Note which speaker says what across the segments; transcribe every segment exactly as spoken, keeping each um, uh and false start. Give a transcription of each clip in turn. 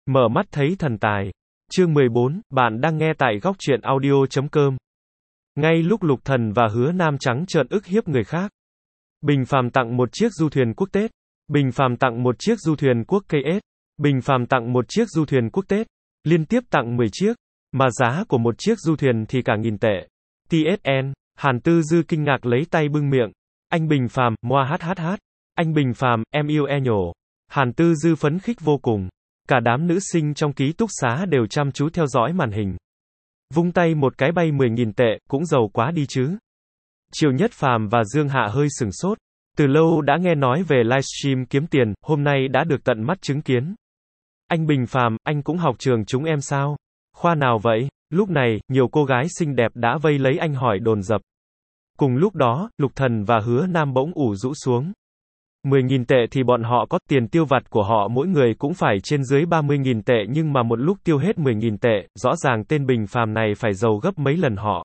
Speaker 1: Mở mắt thấy thần tài. Chương mười bốn, bạn đang nghe tại góc truyện audio chấm com. Ngay lúc Lục Thần và Hứa Nam trắng trợn ức hiếp người khác. Bình Phàm tặng một chiếc du thuyền quốc Tết. Bình Phàm tặng một chiếc du thuyền quốc ca ét. Bình Phàm tặng một chiếc du thuyền quốc Tết. Liên tiếp tặng mười chiếc. Mà giá của một chiếc du thuyền thì cả nghìn tệ. tê ét en, Hàn Tư Dư kinh ngạc lấy tay bưng miệng. Anh Bình Phàm, moa hát hát hát. Anh Bình Phàm, em yêu e nhổ. Hàn Tư Dư phấn khích vô cùng. Cả đám nữ sinh trong ký túc xá đều chăm chú theo dõi màn hình. Vung tay một cái bay mười nghìn tệ, cũng giàu quá đi chứ. Triệu Nhất Phàm và Dương Hạ hơi sừng sốt. Từ lâu đã nghe nói về livestream kiếm tiền, hôm nay đã được tận mắt chứng kiến. Anh Bình Phàm, anh cũng học trường chúng em sao? Khoa nào vậy? Lúc này, nhiều cô gái xinh đẹp đã vây lấy anh hỏi dồn dập. Cùng lúc đó, Lục Thần và Hứa Nam bỗng ủ rũ xuống. mười nghìn tệ thì bọn họ có, tiền tiêu vặt của họ mỗi người cũng phải trên dưới ba mươi nghìn tệ, nhưng mà một lúc tiêu hết mười nghìn tệ, rõ ràng tên Bình Phàm này phải giàu gấp mấy lần họ.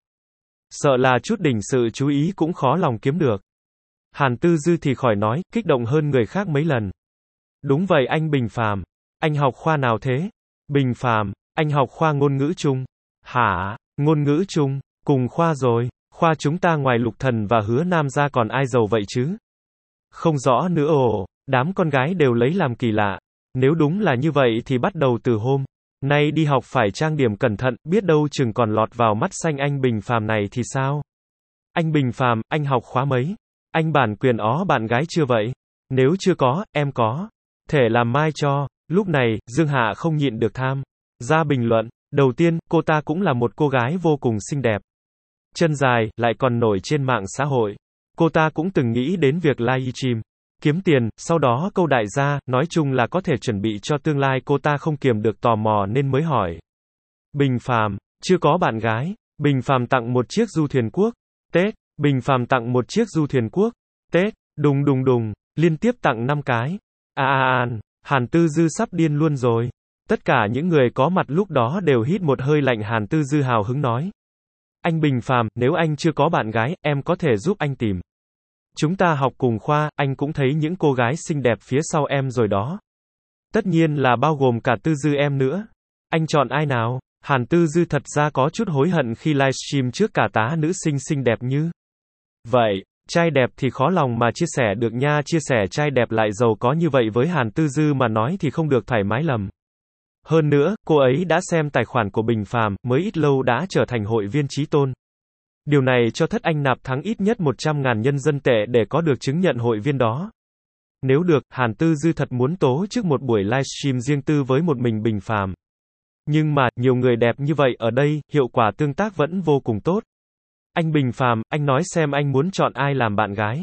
Speaker 1: Sợ là chút đỉnh sự chú ý cũng khó lòng kiếm được. Hàn Tư Dư thì khỏi nói, kích động hơn người khác mấy lần. Đúng vậy anh Bình Phàm, anh học khoa nào thế? Bình Phàm, anh học khoa ngôn ngữ Trung. Hả? Ngôn ngữ Trung? Cùng khoa rồi, khoa chúng ta ngoài Lục Thần và Hứa Nam ra còn ai giàu vậy chứ? Không rõ nữa ồ, đám con gái đều lấy làm kỳ lạ. Nếu đúng là như vậy thì bắt đầu từ hôm nay đi học phải trang điểm cẩn thận, biết đâu chừng còn lọt vào mắt xanh anh Bình Phàm này thì sao? Anh Bình Phàm, anh học khóa mấy? Anh bản quyền ó bạn gái chưa vậy? Nếu chưa có, em có thể làm mai cho. Lúc này, Dương Hạ không nhịn được tham ra bình luận. Đầu tiên, cô ta cũng là một cô gái vô cùng xinh đẹp. Chân dài, lại còn nổi trên mạng xã hội. Cô ta cũng từng nghĩ đến việc livestream, kiếm tiền, sau đó câu đại gia, nói chung là có thể chuẩn bị cho tương lai. Cô ta không kiềm được tò mò nên mới hỏi. Bình Phàm, chưa có bạn gái. Bình Phàm tặng một chiếc du thuyền quốc Tết. Bình Phàm tặng một chiếc du thuyền quốc Tết. Đùng đùng đùng, liên tiếp tặng năm cái. À à à, Hàn Tư Dư sắp điên luôn rồi. Tất cả những người có mặt lúc đó đều hít một hơi lạnh. Hàn Tư Dư hào hứng nói. Anh Bình Phàm, nếu anh chưa có bạn gái, em có thể giúp anh tìm. Chúng ta học cùng khoa, anh cũng thấy những cô gái xinh đẹp phía sau em rồi đó. Tất nhiên là bao gồm cả Tư Dư em nữa. Anh chọn ai nào? Hàn Tư Dư thật ra có chút hối hận khi livestream trước cả tá nữ sinh xinh đẹp như vậy. Trai đẹp thì khó lòng mà chia sẻ được nha, chia sẻ trai đẹp lại giàu có như vậy với Hàn Tư Dư mà nói thì không được thoải mái lầm. Hơn nữa, cô ấy đã xem tài khoản của Bình Phàm, mới ít lâu đã trở thành hội viên chí tôn. Điều này cho thất anh nạp thắng ít nhất một trăm ngàn nhân dân tệ để có được chứng nhận hội viên đó. Nếu được, Hàn Tư Dư thật muốn tố trước một buổi livestream riêng tư với một mình Bình Phàm. Nhưng mà, nhiều người đẹp như vậy ở đây, hiệu quả tương tác vẫn vô cùng tốt. Anh Bình Phàm, anh nói xem anh muốn chọn ai làm bạn gái?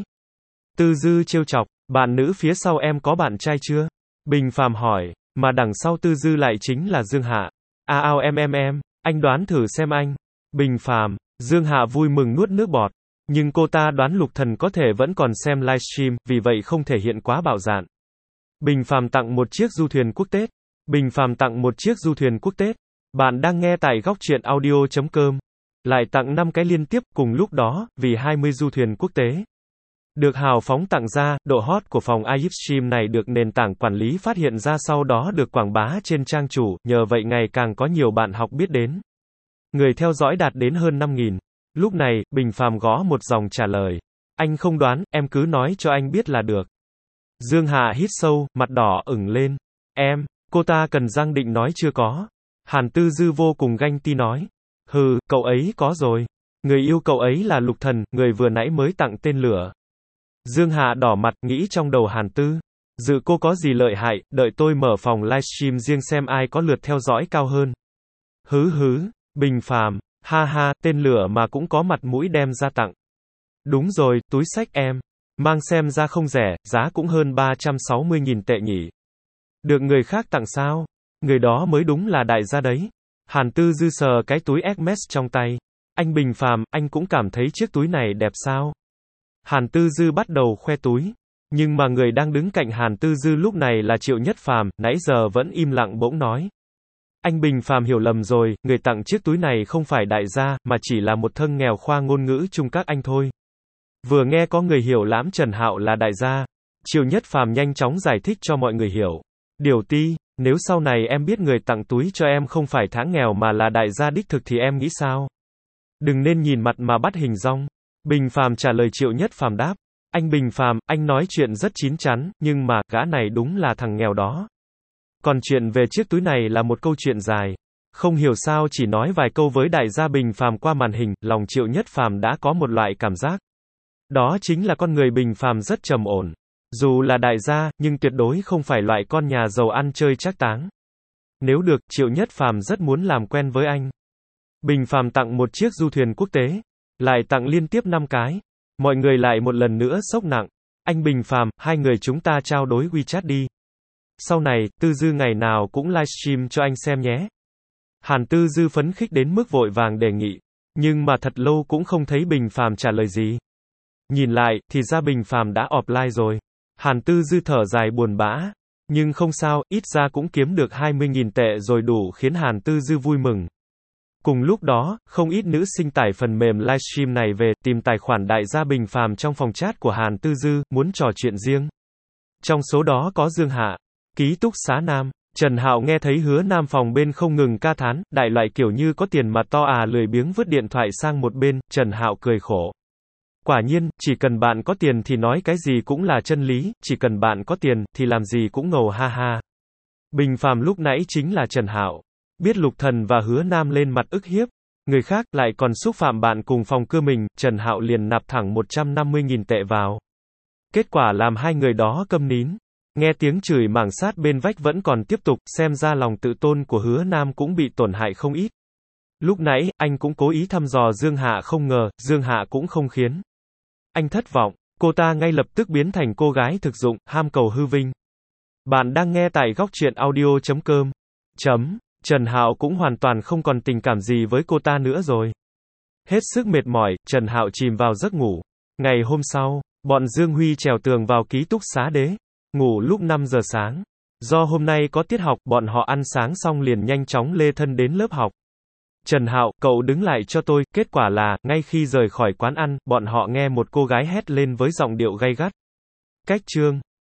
Speaker 1: Tư Dư trêu chọc, bạn nữ phía sau em có bạn trai chưa? Bình Phàm hỏi, mà đằng sau Tư Dư lại chính là Dương Hạ. À ao em em em, anh đoán thử xem anh. Bình Phàm, Dương Hạ vui mừng nuốt nước bọt. Nhưng cô ta đoán Lục Thần có thể vẫn còn xem livestream, vì vậy không thể hiện quá bạo dạn. Bình Phàm tặng một chiếc du thuyền quốc Tết. Bình Phàm tặng một chiếc du thuyền quốc Tết. Bạn đang nghe tại góc truyện audio chấm com. Lại tặng năm cái liên tiếp, cùng lúc đó, vì hai mươi du thuyền quốc tế. Được hào phóng tặng ra, độ hot của phòng livestream này được nền tảng quản lý phát hiện ra, sau đó được quảng bá trên trang chủ, nhờ vậy ngày càng có nhiều bạn học biết đến. Người theo dõi đạt đến hơn năm nghìn. Lúc này, Bình Phàm gõ một dòng trả lời. Anh không đoán, em cứ nói cho anh biết là được. Dương Hạ hít sâu, mặt đỏ ửng lên. Em, cô ta cần răng định nói chưa có. Hàn Tư Dư vô cùng ganh ti nói. Hừ, cậu ấy có rồi. Người yêu cậu ấy là Lục Thần, người vừa nãy mới tặng tên lửa. Dương Hạ đỏ mặt, nghĩ trong đầu Hàn Tư Dự cô có gì lợi hại, đợi tôi mở phòng livestream riêng xem ai có lượt theo dõi cao hơn. Hứ hứ, Bình Phàm, ha ha, tên lửa mà cũng có mặt mũi đem ra tặng. Đúng rồi, túi xách em mang xem ra không rẻ, giá cũng hơn ba trăm sáu mươi nghìn tệ nhỉ. Được người khác tặng sao? Người đó mới đúng là đại gia đấy. Hàn Tư Dư sờ cái túi Hermes trong tay. Anh Bình Phàm, anh cũng cảm thấy chiếc túi này đẹp sao? Hàn Tư Dư bắt đầu khoe túi. Nhưng mà người đang đứng cạnh Hàn Tư Dư lúc này là Triệu Nhất Phàm, nãy giờ vẫn im lặng bỗng nói. Anh Bình Phàm hiểu lầm rồi, người tặng chiếc túi này không phải đại gia, mà chỉ là một thân nghèo khoa ngôn ngữ Trung các anh thôi. Vừa nghe có người hiểu lắm Trần Hạo là đại gia, Triệu Nhất Phàm nhanh chóng giải thích cho mọi người hiểu. Điều ti, Nếu sau này em biết người tặng túi cho em không phải thá nghèo mà là đại gia đích thực thì em nghĩ sao? Đừng nên nhìn mặt mà bắt hình dong. Bình Phàm trả lời. Triệu Nhất Phàm đáp. Anh Bình Phàm, anh nói chuyện rất chín chắn, nhưng mà, gã này đúng là thằng nghèo đó. Còn chuyện về chiếc túi này là một câu chuyện dài. Không hiểu sao chỉ nói vài câu với đại gia Bình Phàm qua màn hình, lòng Triệu Nhất Phàm đã có một loại cảm giác. Đó chính là con người Bình Phàm rất trầm ổn. Dù là đại gia, nhưng tuyệt đối không phải loại con nhà giàu ăn chơi trác táng. Nếu được, Triệu Nhất Phàm rất muốn làm quen với anh. Bình Phàm tặng một chiếc du thuyền quốc tế, lại tặng liên tiếp năm cái. Mọi người lại một lần nữa sốc nặng. Anh Bình Phàm, hai người chúng ta trao đổi WeChat đi. Sau này, Tư Dư ngày nào cũng livestream cho anh xem nhé. Hàn Tư Dư phấn khích đến mức vội vàng đề nghị. Nhưng mà thật lâu cũng không thấy Bình Phàm trả lời gì. Nhìn lại, thì ra Bình Phàm đã offline rồi. Hàn Tư Dư thở dài buồn bã. Nhưng không sao, ít ra cũng kiếm được hai mươi nghìn tệ rồi, đủ khiến Hàn Tư Dư vui mừng. Cùng lúc đó, không ít nữ sinh tải phần mềm livestream này về, tìm tài khoản đại gia Bình Phàm trong phòng chat của Hàn Tư Dư, muốn trò chuyện riêng. Trong số đó có Dương Hạ, ký túc xá nam. Trần Hạo nghe thấy Hứa Nam phòng bên không ngừng ca thán, đại loại kiểu như có tiền mà to à, lười biếng vứt điện thoại sang một bên. Trần Hạo cười khổ. Quả nhiên, chỉ cần bạn có tiền thì nói cái gì cũng là chân lý, chỉ cần bạn có tiền thì làm gì cũng ngầu ha ha. Bình Phàm lúc nãy chính là Trần Hạo. Biết Lục Thần và Hứa Nam lên mặt ức hiếp người khác, lại còn xúc phạm bạn cùng phòng cưa mình, Trần Hạo liền nạp thẳng một trăm năm mươi nghìn tệ vào. Kết quả làm hai người đó câm nín. Nghe tiếng chửi mảng sát bên vách vẫn còn tiếp tục, xem ra lòng tự tôn của Hứa Nam cũng bị tổn hại không ít. Lúc nãy, anh cũng cố ý thăm dò Dương Hạ, không ngờ, Dương Hạ cũng không khiến anh thất vọng. Cô ta ngay lập tức biến thành cô gái thực dụng, ham cầu hư vinh. Bạn đang nghe tại góc truyện audio chấm com. Chấm. Trần Hạo cũng hoàn toàn không còn tình cảm gì với cô ta nữa rồi. Hết sức mệt mỏi, Trần Hạo chìm vào giấc ngủ. Ngày hôm sau, bọn Dương Huy trèo tường vào ký túc xá đế. Ngủ lúc năm giờ sáng. Do hôm nay có tiết học, bọn họ ăn sáng xong liền nhanh chóng lê thân đến lớp học. Trần Hạo, cậu đứng lại cho tôi. Kết quả là, ngay khi rời khỏi quán ăn, bọn họ nghe một cô gái hét lên với giọng điệu gay gắt. Cách chương.